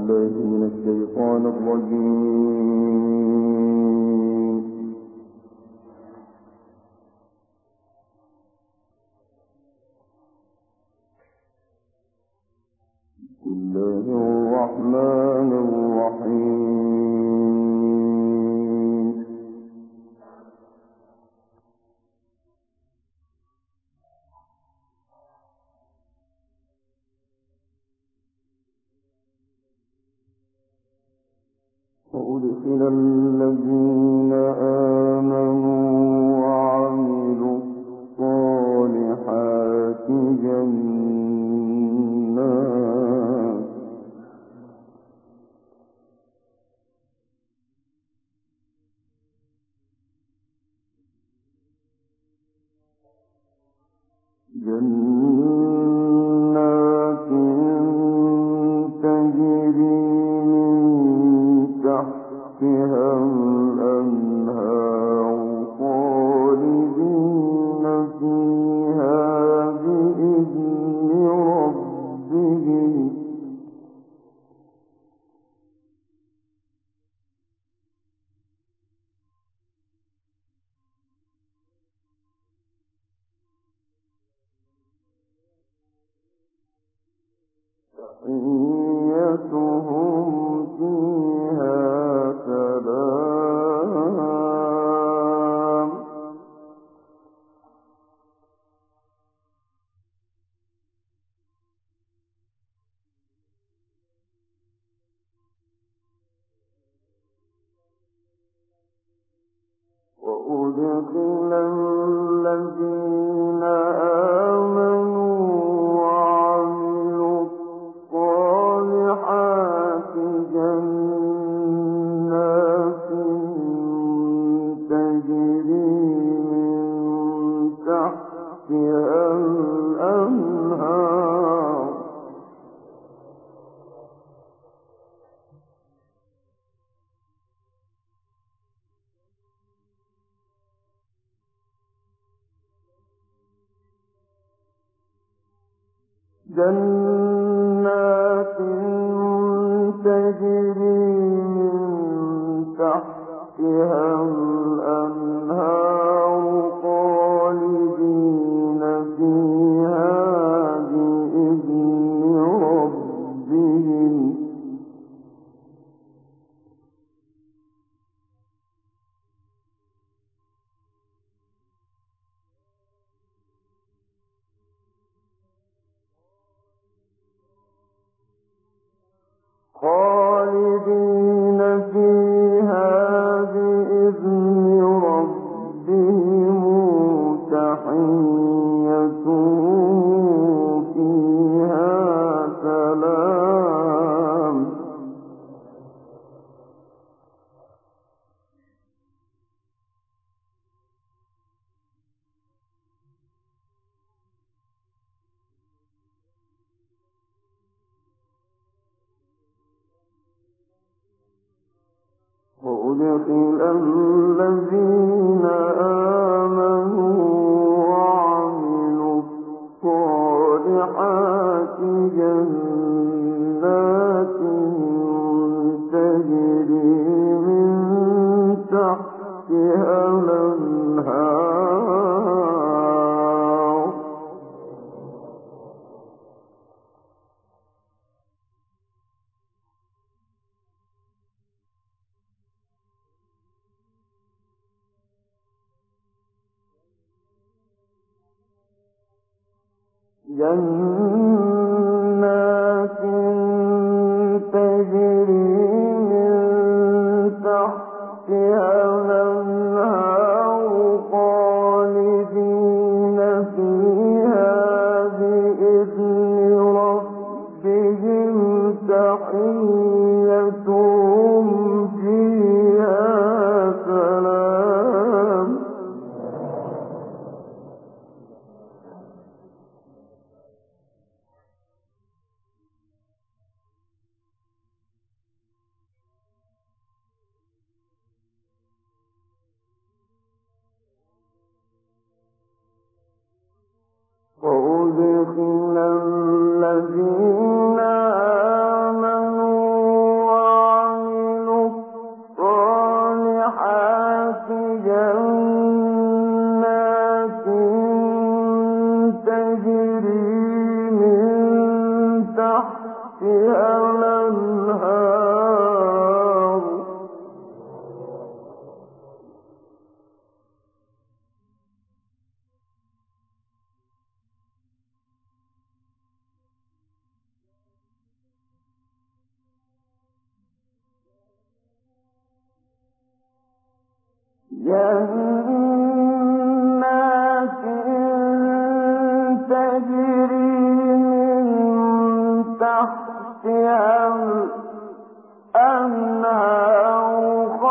بالله من الشيطان الرجيم. بسم الله الرحمن الرحيم. وأدخل الذين آمنوا وعملوا الصالحات جنات تجري من تحتها الأنهار خالدين فيها بإذن ربهم تحيتهم فيها سلام. وأدخل الذين آمنوا وعملوا الصالحات جنات تجري من تحتها الأنهار جنات تجري من تحتها الأنهار خالدين فيها بإذن ربهم خالدين فيها بإذن ربهم تحيتهم فيها سلام. وأدخل الذين آمنوا وعملوا الصالحات جنات تجري من تحتها الأنهار جنات تجري من تحتها الأنهار خالدين فيها بإذن ربهم تحيتهم فيها سلام. وأدخل الذين آمنوا جنات تجري من تحتها الأنهار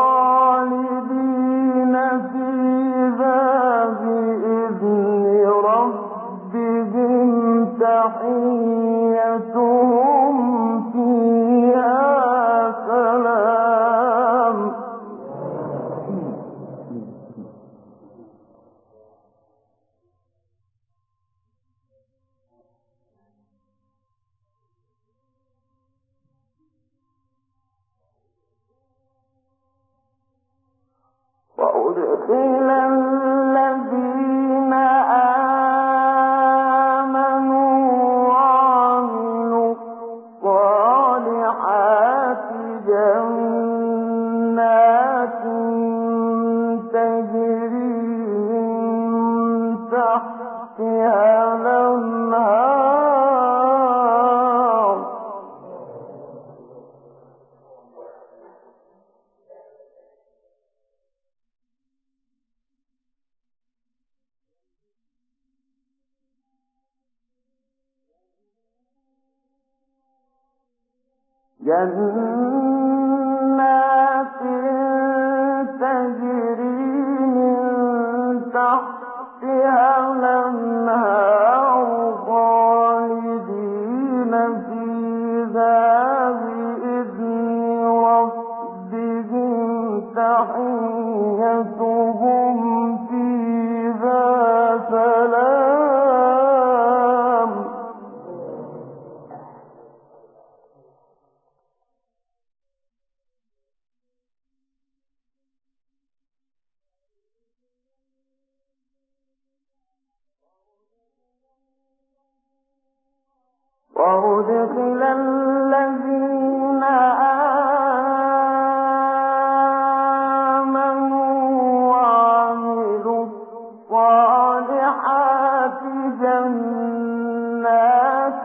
خالدين فيها بإذن ربهم تحيتهم فيها سلام. وأدخل الذين آمنوا وعملوا الصالحات جنات تجري من تحتها الأنهار جنات تجري من تحتها الأنهار خالدين فيها بإذن ربهم تحيتهم فيها سلام. وأدخل الذين آمنوا وعملوا الصالحات جنات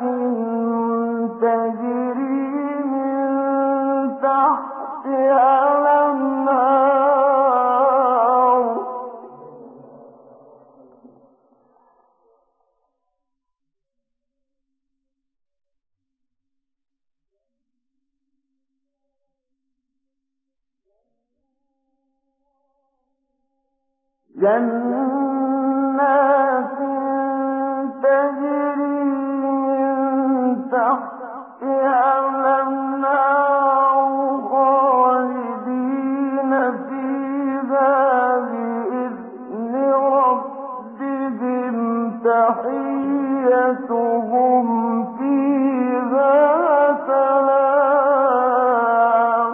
تجري من تحتها الأنهار جنات تجري من تحتها الأنهار خالدين فيها بإذن ربهم تحيتهم فيها سلام.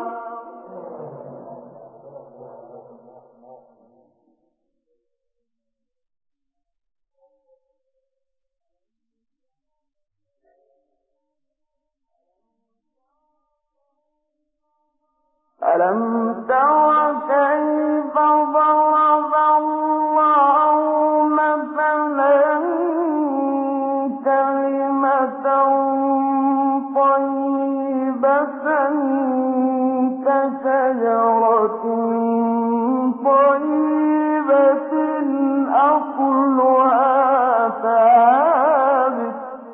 ألم تر كيف ضرب الله مثلا كلمة طيبة كشجرة طيبة أصلها ثابت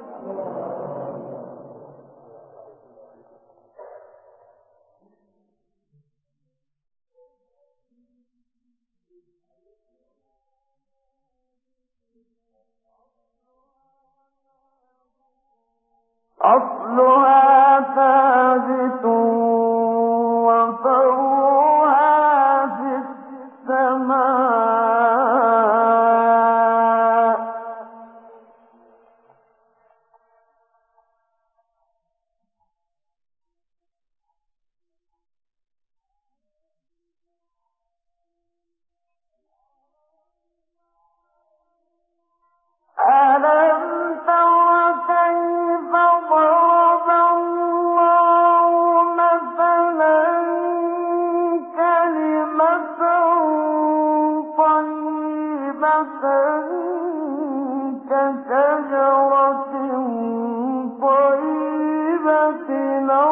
وفرعها في السماء. ألم تر كيف ضرب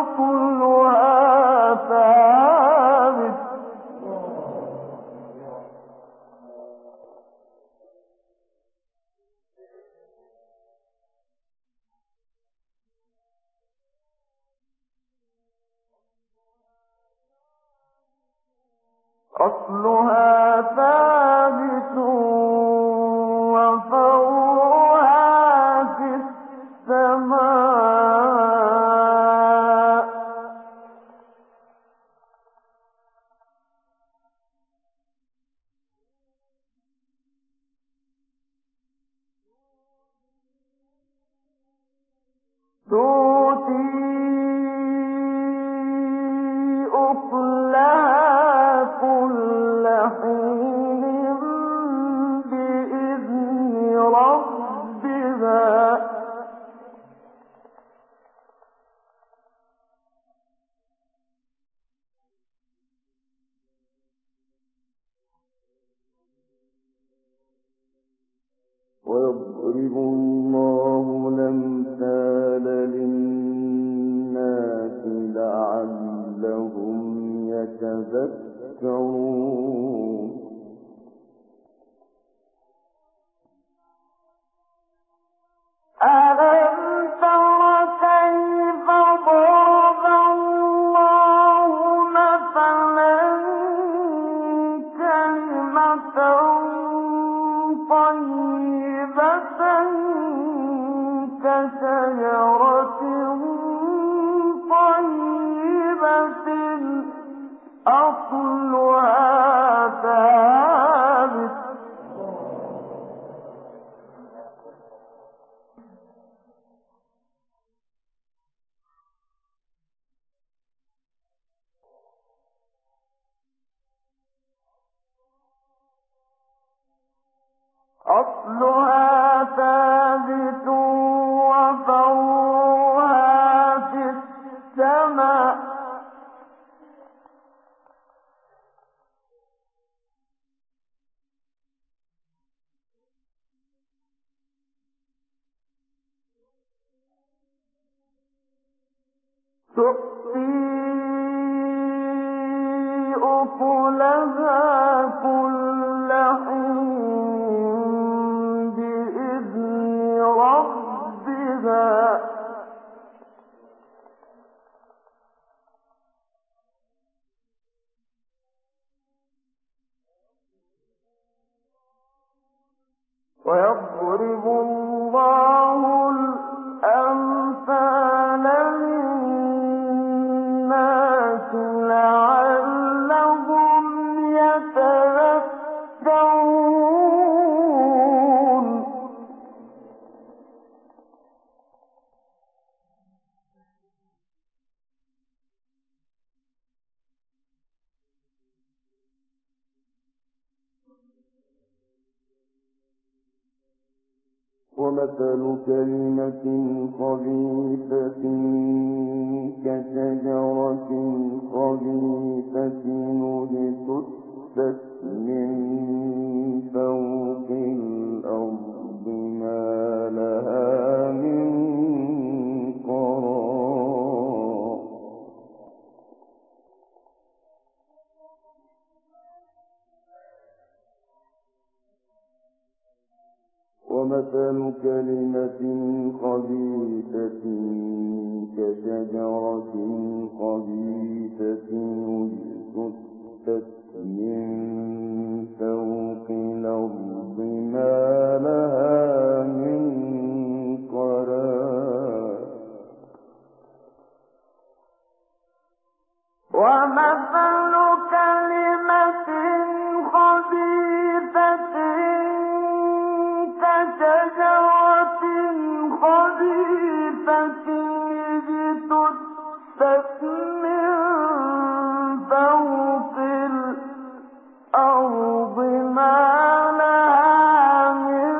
أصلها ثابت أصلها ثابت وفرعها في السماء تؤتي أكلها كل حين بإذن ربها ويضرب الله الأمثال للناس لعلهم يتذكرون ألم تر كيف ضرب الله مثلا كلمة طيبة كشجرة طيبة أصلها ثابت أصلها ثابت وفرعها في السماء تؤتي أكلها كل حين بإذن ربها ويضرب الله الأمثال للناس لعلهم يتذكرون ومثل كلمة خبيثة كشجرة خبيثة اجتثت من فوق الأرض ما لها من قرار ومثل كلمة خبيثة كشجرة خبيثة اجتثت من فوق الأرض ما لها من قرار ومثل كلمة خبيثة كشجرة خبيثة اجتثت من فوق الأرض ما لها من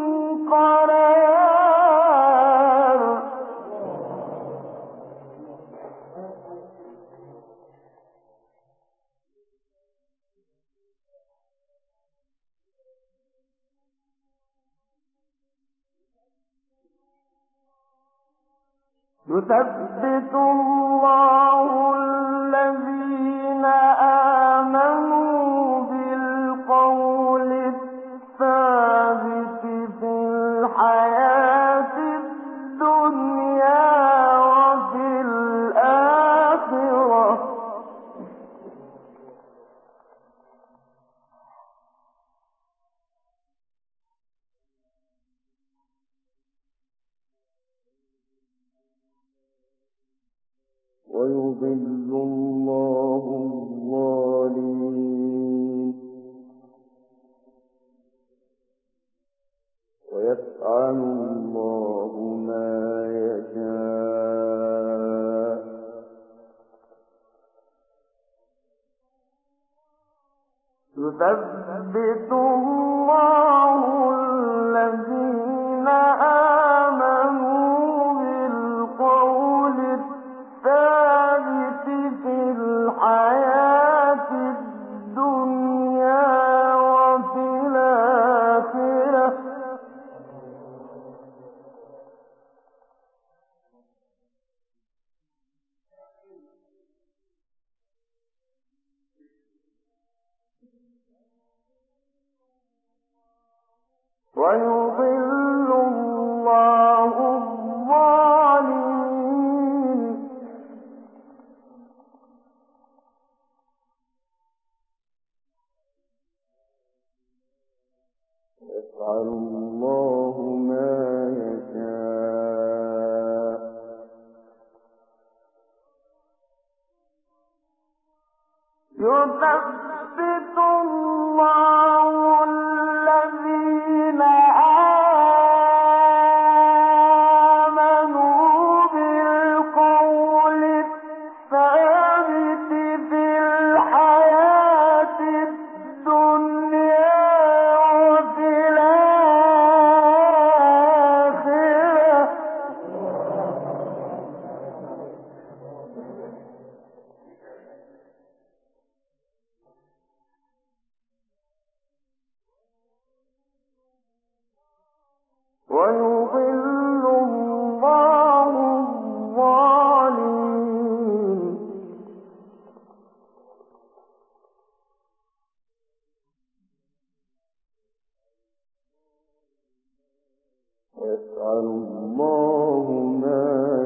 قرار يثبت الله ويضل الله الظالمين ويفعل الله ما يشاء يثبت الله الذين آمنوا بالقول الثابت في الحياة الدنيا وفي الآخرة ويضل الله الظالمين يفعل الله ما يشاء يثبت الله الذين آمنوا بالقول الثابت في الحياة الدنيا وفي الآخرة ويضل الله الظالمين ويفعل الله ما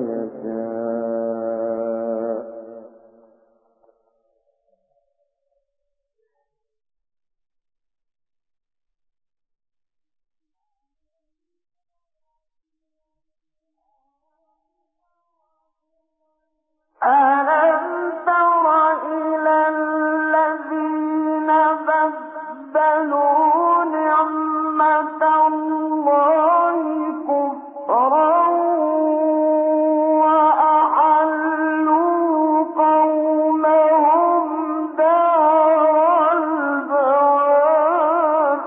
يشاء ألم تر إلى الذين بدلوا نعمة الله كفرا وأحلوا قومهم دار البوار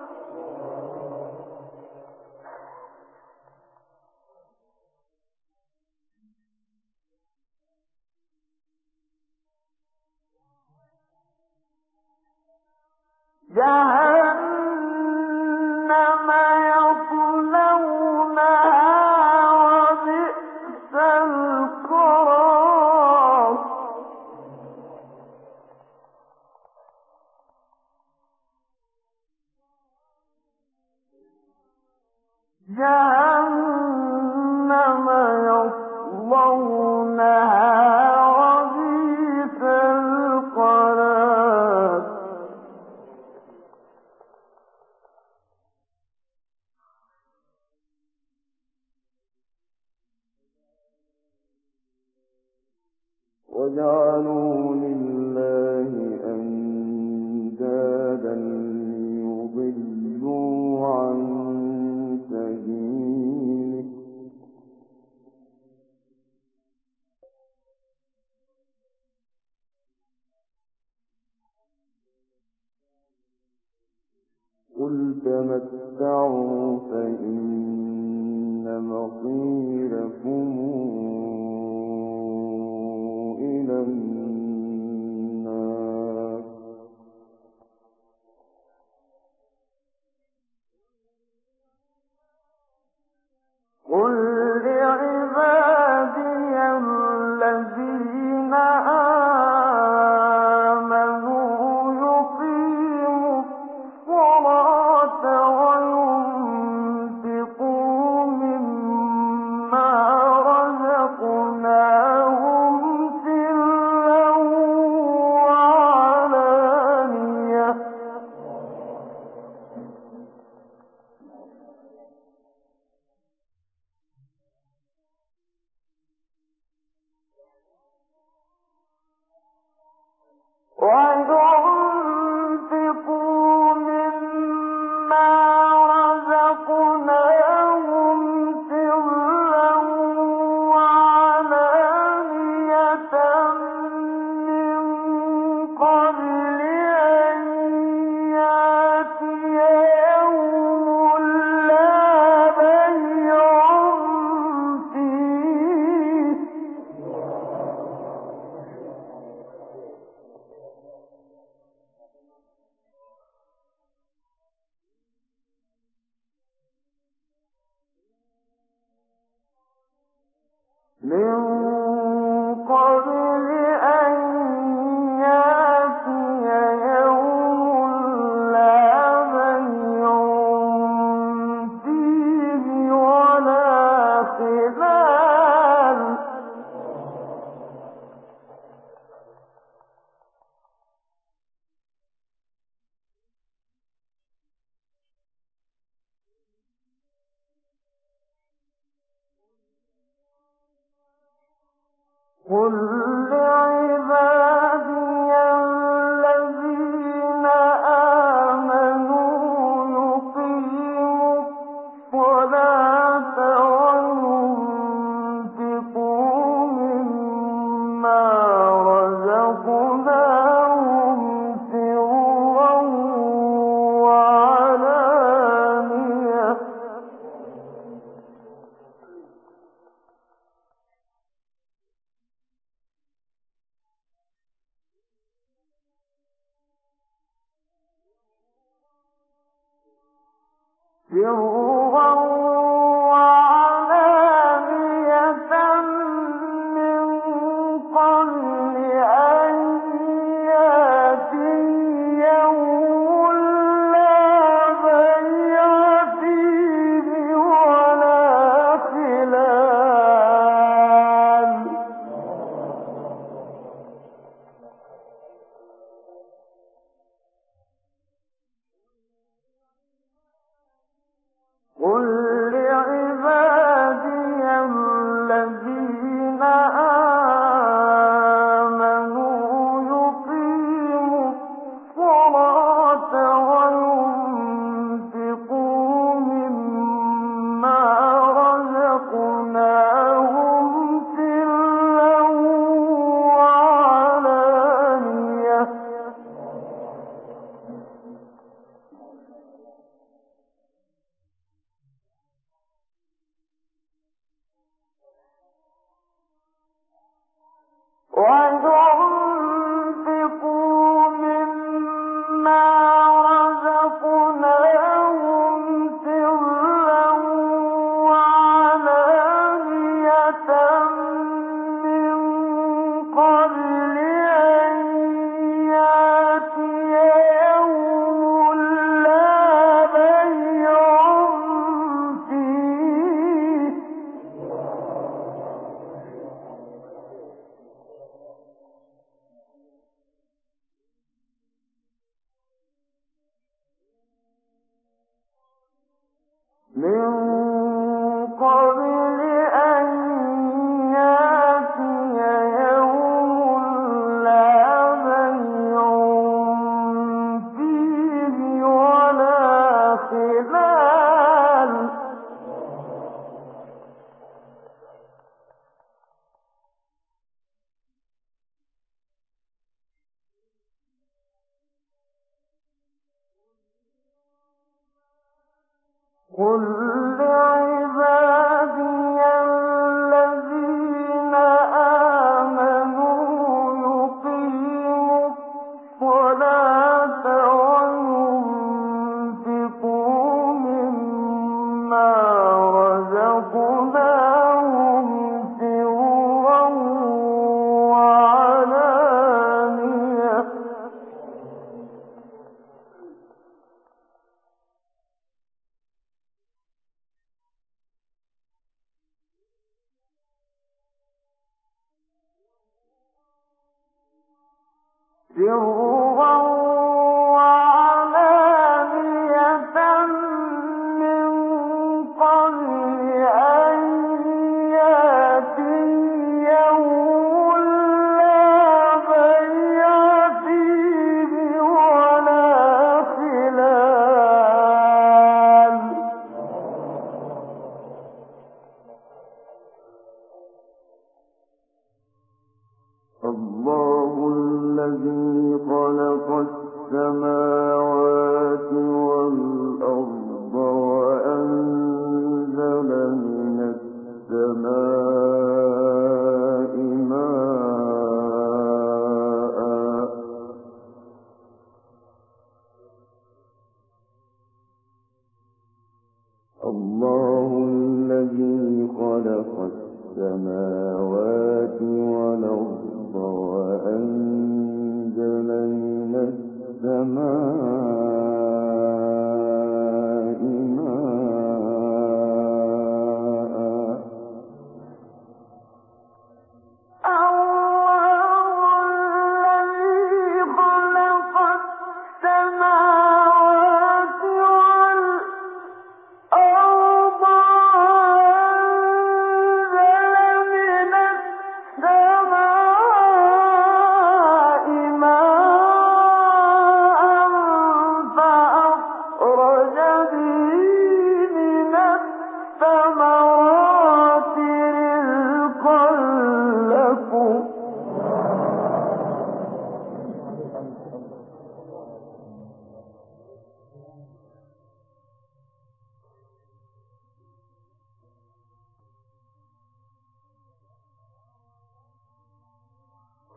جهنم يصلونها وبئس القرار جهنم يصلونها وبئس القرار وجعلوا لله أندادا ليضلوا عن سبيله قل تمتعوا فإن مصيركم إلى النار قل لعبادي الذين آمنوا يقيموا الصلاة وينفقوا مما رزقناهم قل لعبادي الذين آمنوا يقيموا الصلاة وينفقوا مما رزقناهم سرا وعلانية من قبل أن يأتي يوم لا بيع فيه ولا خلال قل لعبادي الذين آمنوا يقيموا الصلاة وينفقوا مما رزقناهم سرا وعلانية وينفقوا مما رزقناهم سرا وعلانية من قبل أن يأتي يوم لا بيع فيه من قبل أن يأتي يوم لا بيع فيه ولا خلال قل لعبادي الذين آمنوا يقيموا الصلاة وينفقوا مما رزقناهم سرا وعلانية سرا وعلانية من قبل أن يأتي يوم لا بيع فيه ولا خلال الله الذي خلق السماوات والأرض وأنزل من السماء ماء الله الذي خلق السماوات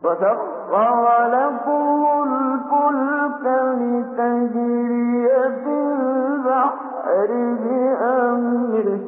وسخر لكم الفلك لتجري في البحر بأمره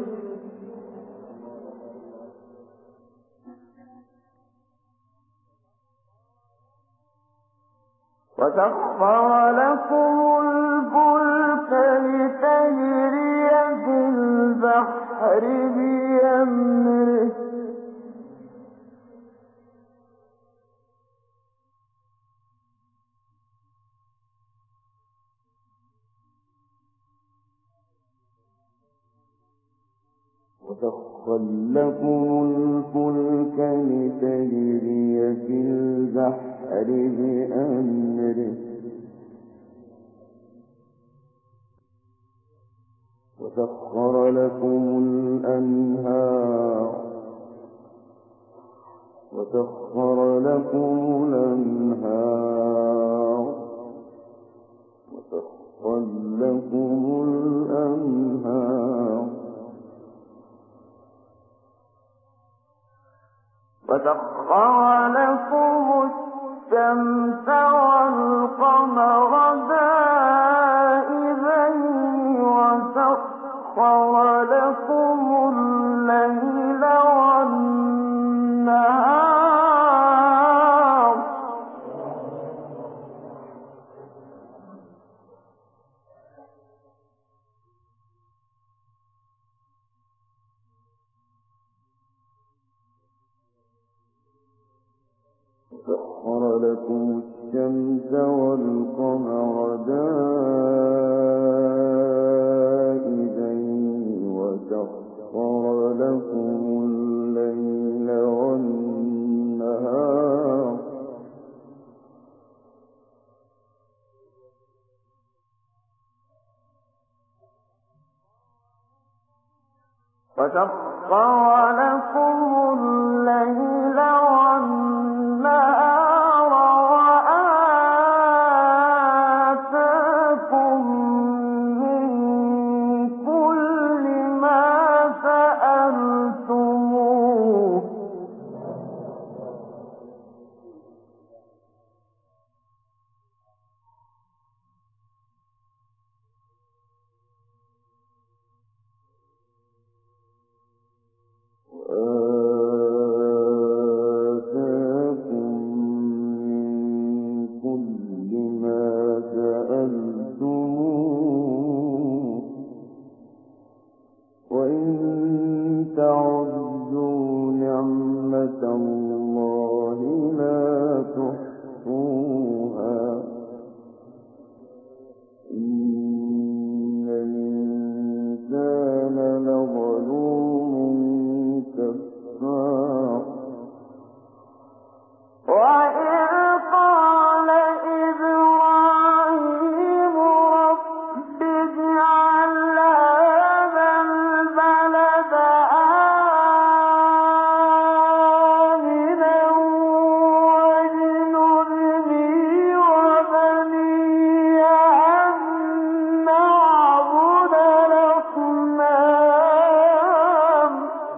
وسخر لكم الفلك لتجري في البحر بأمره وسخر لكم الأنهار وسخر لكم الأنهار وسخر لكم الأنهار وسخر لكم الشمس والقمر دائبين وسخر لكم الليل والنهار وسخر لكم الشمس والقمر دائبين وسخر لكم الليل والنهار وسخر لكم الليل والنهار وآتاكم من كل ما سألتموه وإن تعدوا نعمة الله لا تحصوها إن الإنسان لظلوم كفار وإذ قال إبراهيم رب اجعل هذا البلد آمنا واجنبني وبني أن نعبد الأصنام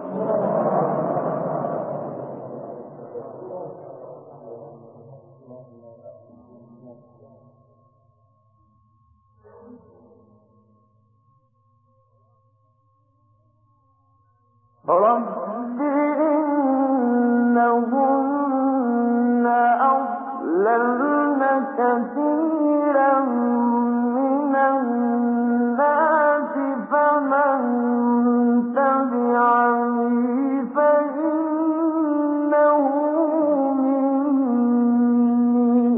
رب إنهن أضللن كثيرا من الناس فمن تبعني فإنه مني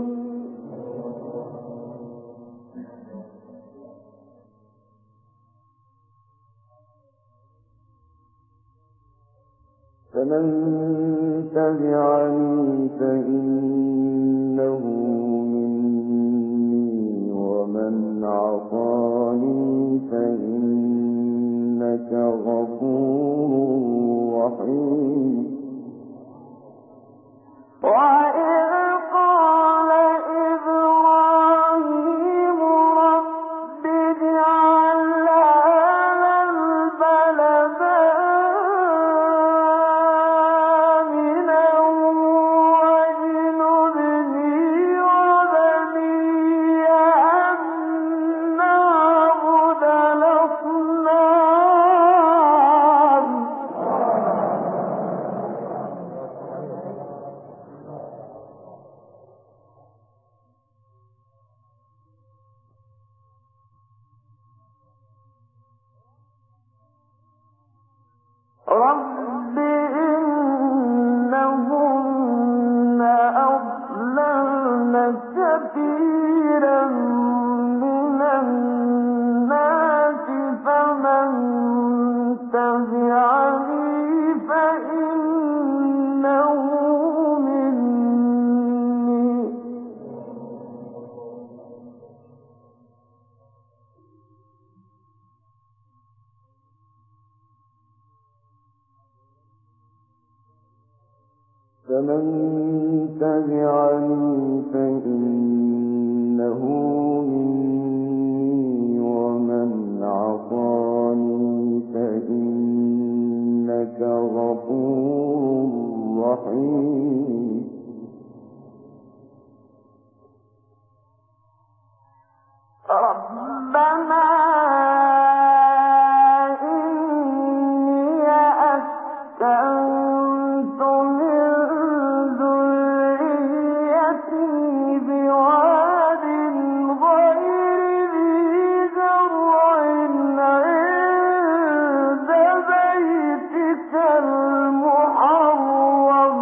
فمن تبعني فإنه مني ومن عصاني فإنك غفور رحيم وإذ قال إبراهيم رب اجعل هذا البلد آمنا واجنبني رب إنهن أضللن كثيرا من الناس فمن تبعني فإنه مني فمن تبعني فإنه مني ومن عصاني فإنك غفور رحيم ربنا إني أسكنت من ذريتي بواد غير ذي زرع عند بيتك المحرم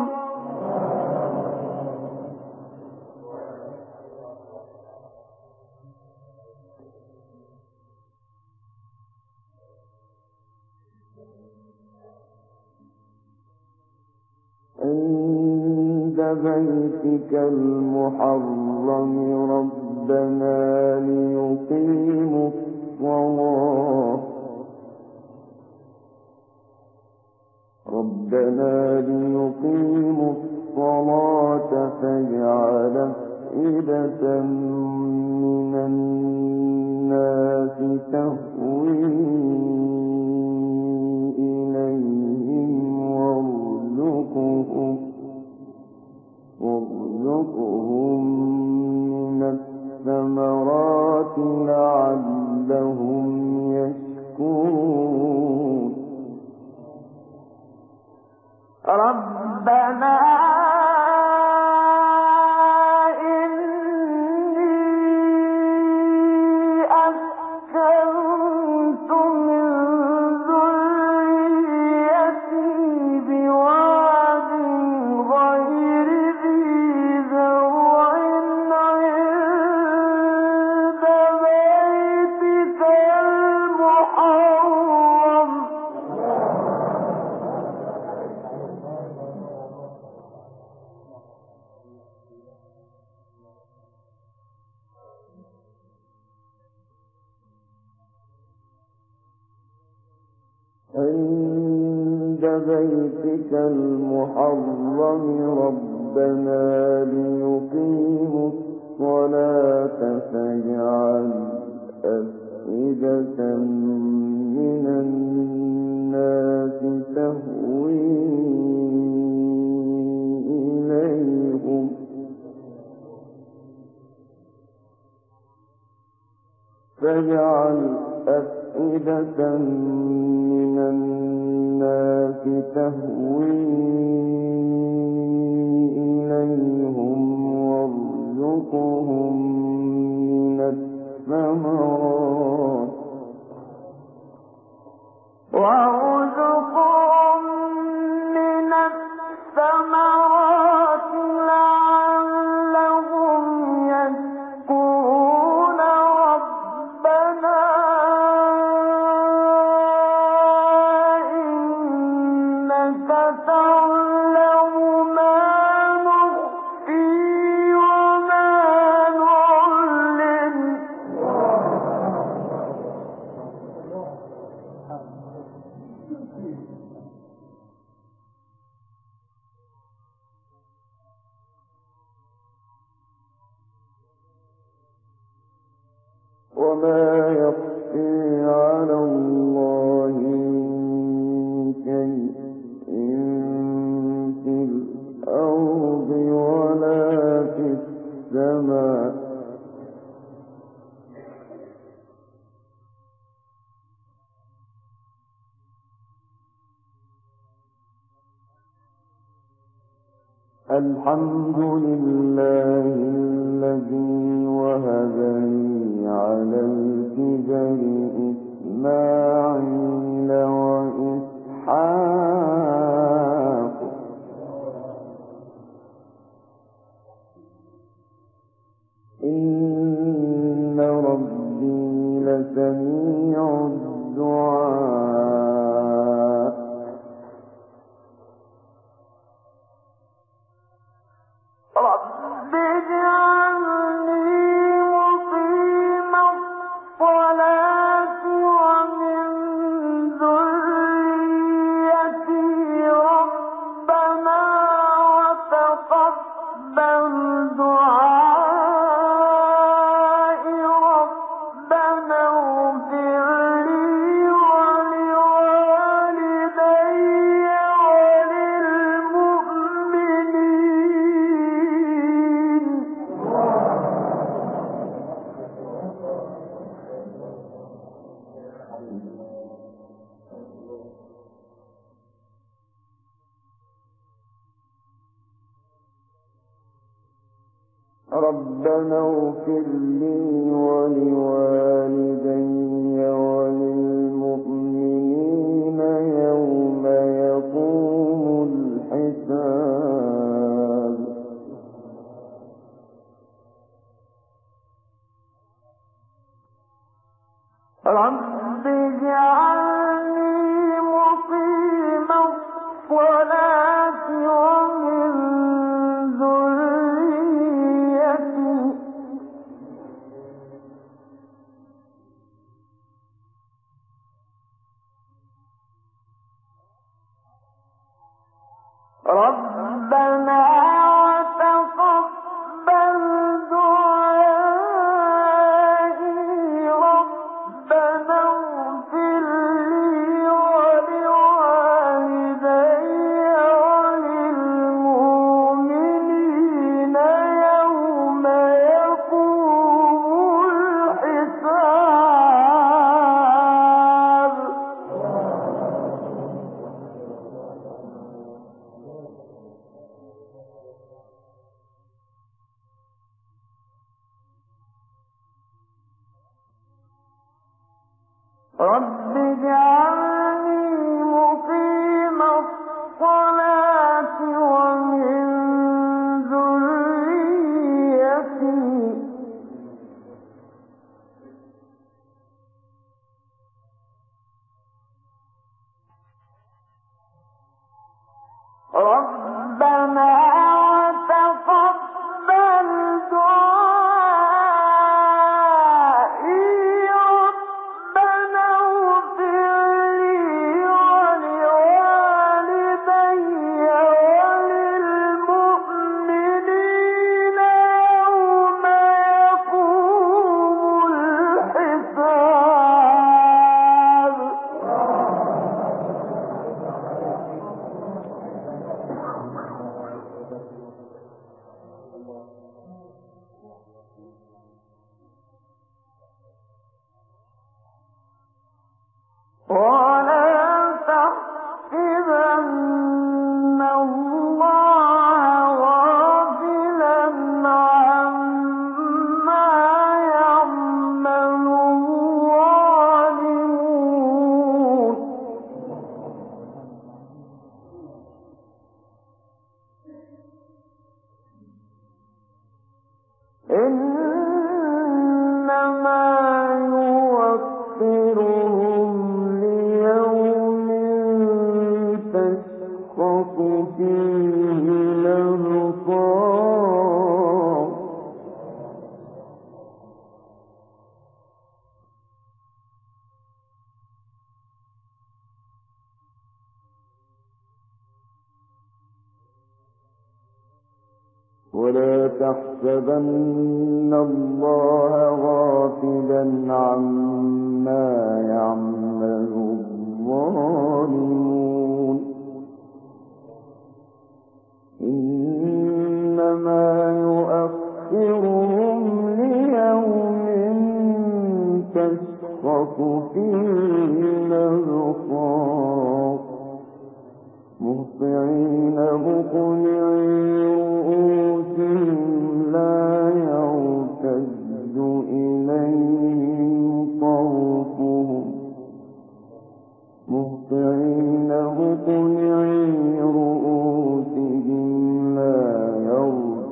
ربنا ليقيموا الصلاة فاجعل أفئدة من الناس تهوي إليهم وارزقهم من الثمرات لعلهم يشكرون ربنا إني أسكنت من ذريتي بواد غير ذي زرع عند بيتك المحرم ربنا ليقيموا الصلاة فاجعل أفئدة من الناس تهوي إليهم فاجعل أفئدة من الناس تهوي إليهم وارزقهم من الثمرات لعلهم يشكرون ربنا إنك تعلم ما نخفي وما نعلن وما يخفي على الله من شيء في الأرض ولا في السماء الحمد لله الذي وهبني على الكبر إسماعيل وإسحاق سميع الدعاء رب اجعلني مقيم الصلاة ومن ذريتي ربنا وتقبل دعائي ربنا اغفر لي ولوالدي ربنا اغفر لي ولوالدي وللمؤمنين يوم يقوم الحساب رب اجعلني مقيم الصلاة ومن ربنا وتقبل دعائي ربنا اغفر لي ولوالدي وللمؤمنين يوم يقوم الحساب رب اجعلني مقيم الصلاة ومن ذريتي ربنا وتقبل دعائي ربنا اغفر لي ولوالدي وللمؤمنين يوم يقوم الحساب ولا تحسبن الله غافلا عما يعمل الظالمون إنما يوفرهم ليوم تشخص فيه الأبصار ولا تحسبن الله غافلا عما يعمل الظالمون إنما يؤخرهم ليوم تشخص فيه الأبصار مهطعين مقنعي رؤوسهم لا يرتد إليهم طرفهم مهطعين مقنعي رؤوسهم لا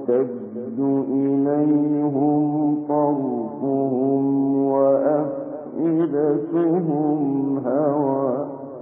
يرتد إليهم طرفهم وأفئدتهم أفئدتهم هوى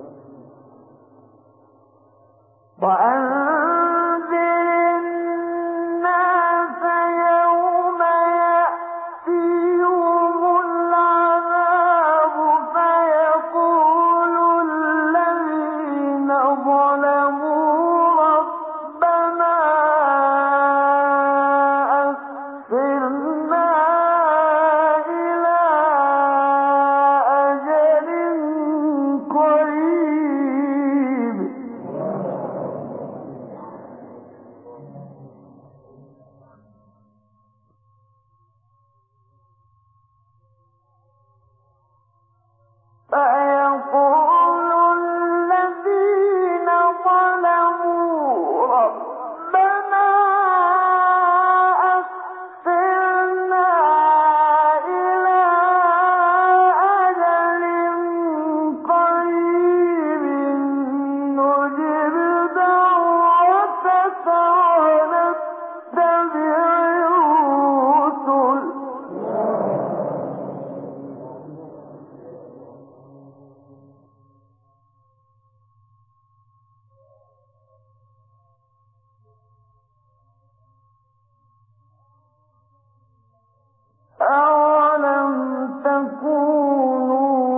أَوَلَمْ تَكُونُوا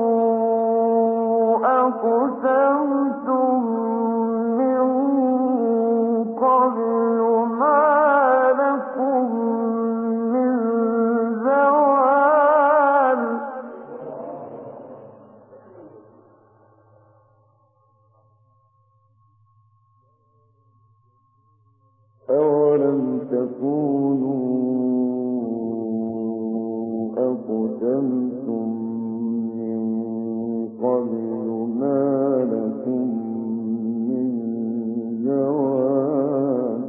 أَقْسَمْتُم مِّن قَبْلُ مَا لَكُم مِّن زَوَالٍ أَوَلَمْ تَكُونُوا أَقْسَمْتُم مِّن قَبْلُ مَا لَكُم مِّن زَوَالٍ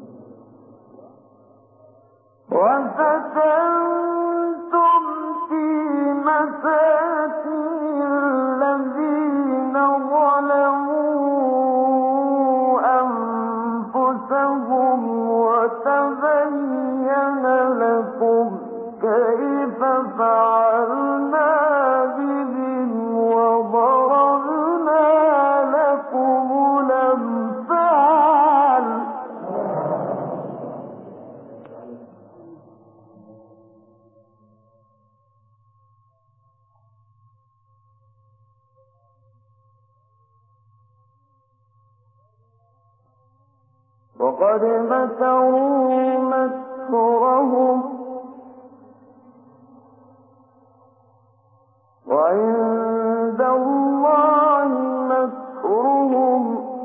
وَسَكَنتُمْ فِي مَسَاكِنِ الَّذِينَ ظَلَمُوا أَنفُسَهُمْ وَتَبَيَّنَ لَكُمْ كَيْفَ فَعَلْنَا بِهِمْ وَضَرَبْنَا لَكُمُ الْأَمْثَالَ وَقَدْ مَكَرُوا مَكْرَهُمْ وَعِندَ اللَّهِ مَكْرُهُمْ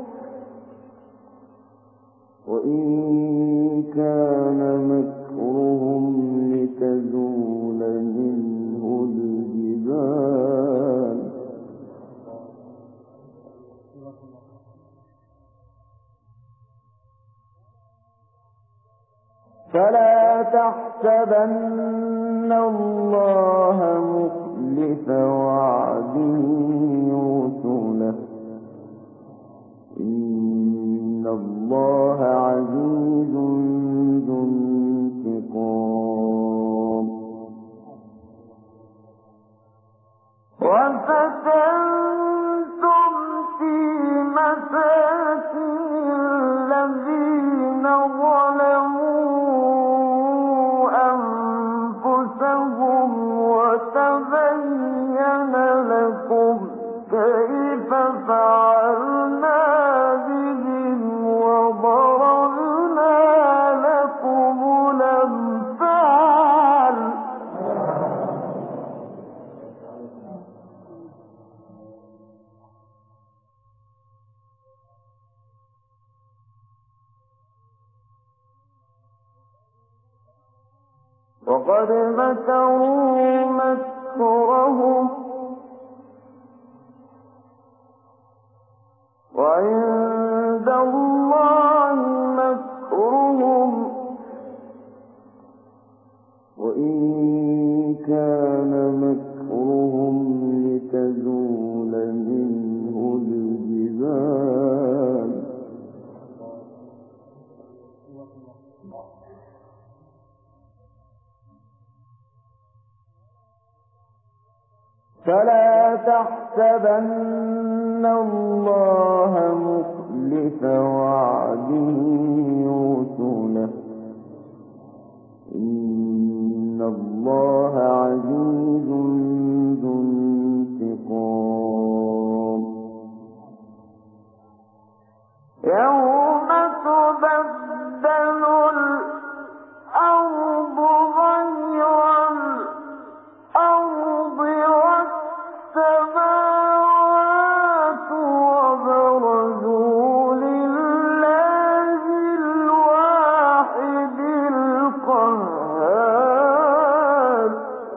وَإِن كَانَ مَكْرُهُمْ لِتَزُولَ مِنْهُ الْجِبَالُ فَلَا تَحْسَبَنَّ اللَّهَ مُخْلِفَ وَعْدِهِ رُسُلَهُ إِنَّ اللَّهَ عَزِيزٌ ذُو انتِقَامٍ وَسَكَنتُمْ فِي مَسَاكِنِ الَّذِينَ ظَلَمُوا أَنفُسَهُمْ وَتَبَيَّنَ لَكُمْ كَيْفَ فَعَلْنَا بِهِمْ وَضَرَبْنَا لَكُمُ الْأَمْثَالَ وَقَدْ مَكَرُوا مَكْرَهُمْ وَعِندَ اللَّهِ مَكْرُهُمْ وَإِن كَانَ مَكْرُهُمْ لِتَزُولَ مِنْهُ الْجِبَالُ فلا تحسبن الله مخلف وعده رسله إن الله عزيز ذو انتقام يوم تبدل الأرض غير الأرض والسماوات وبرزوا لله الواحد القهار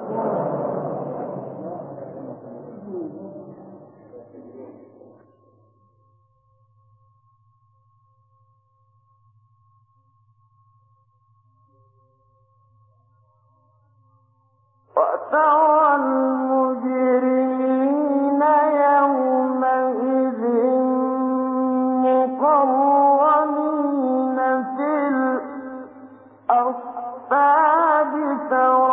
وترى المجرمين يومئذ مقرنين في الأصفاد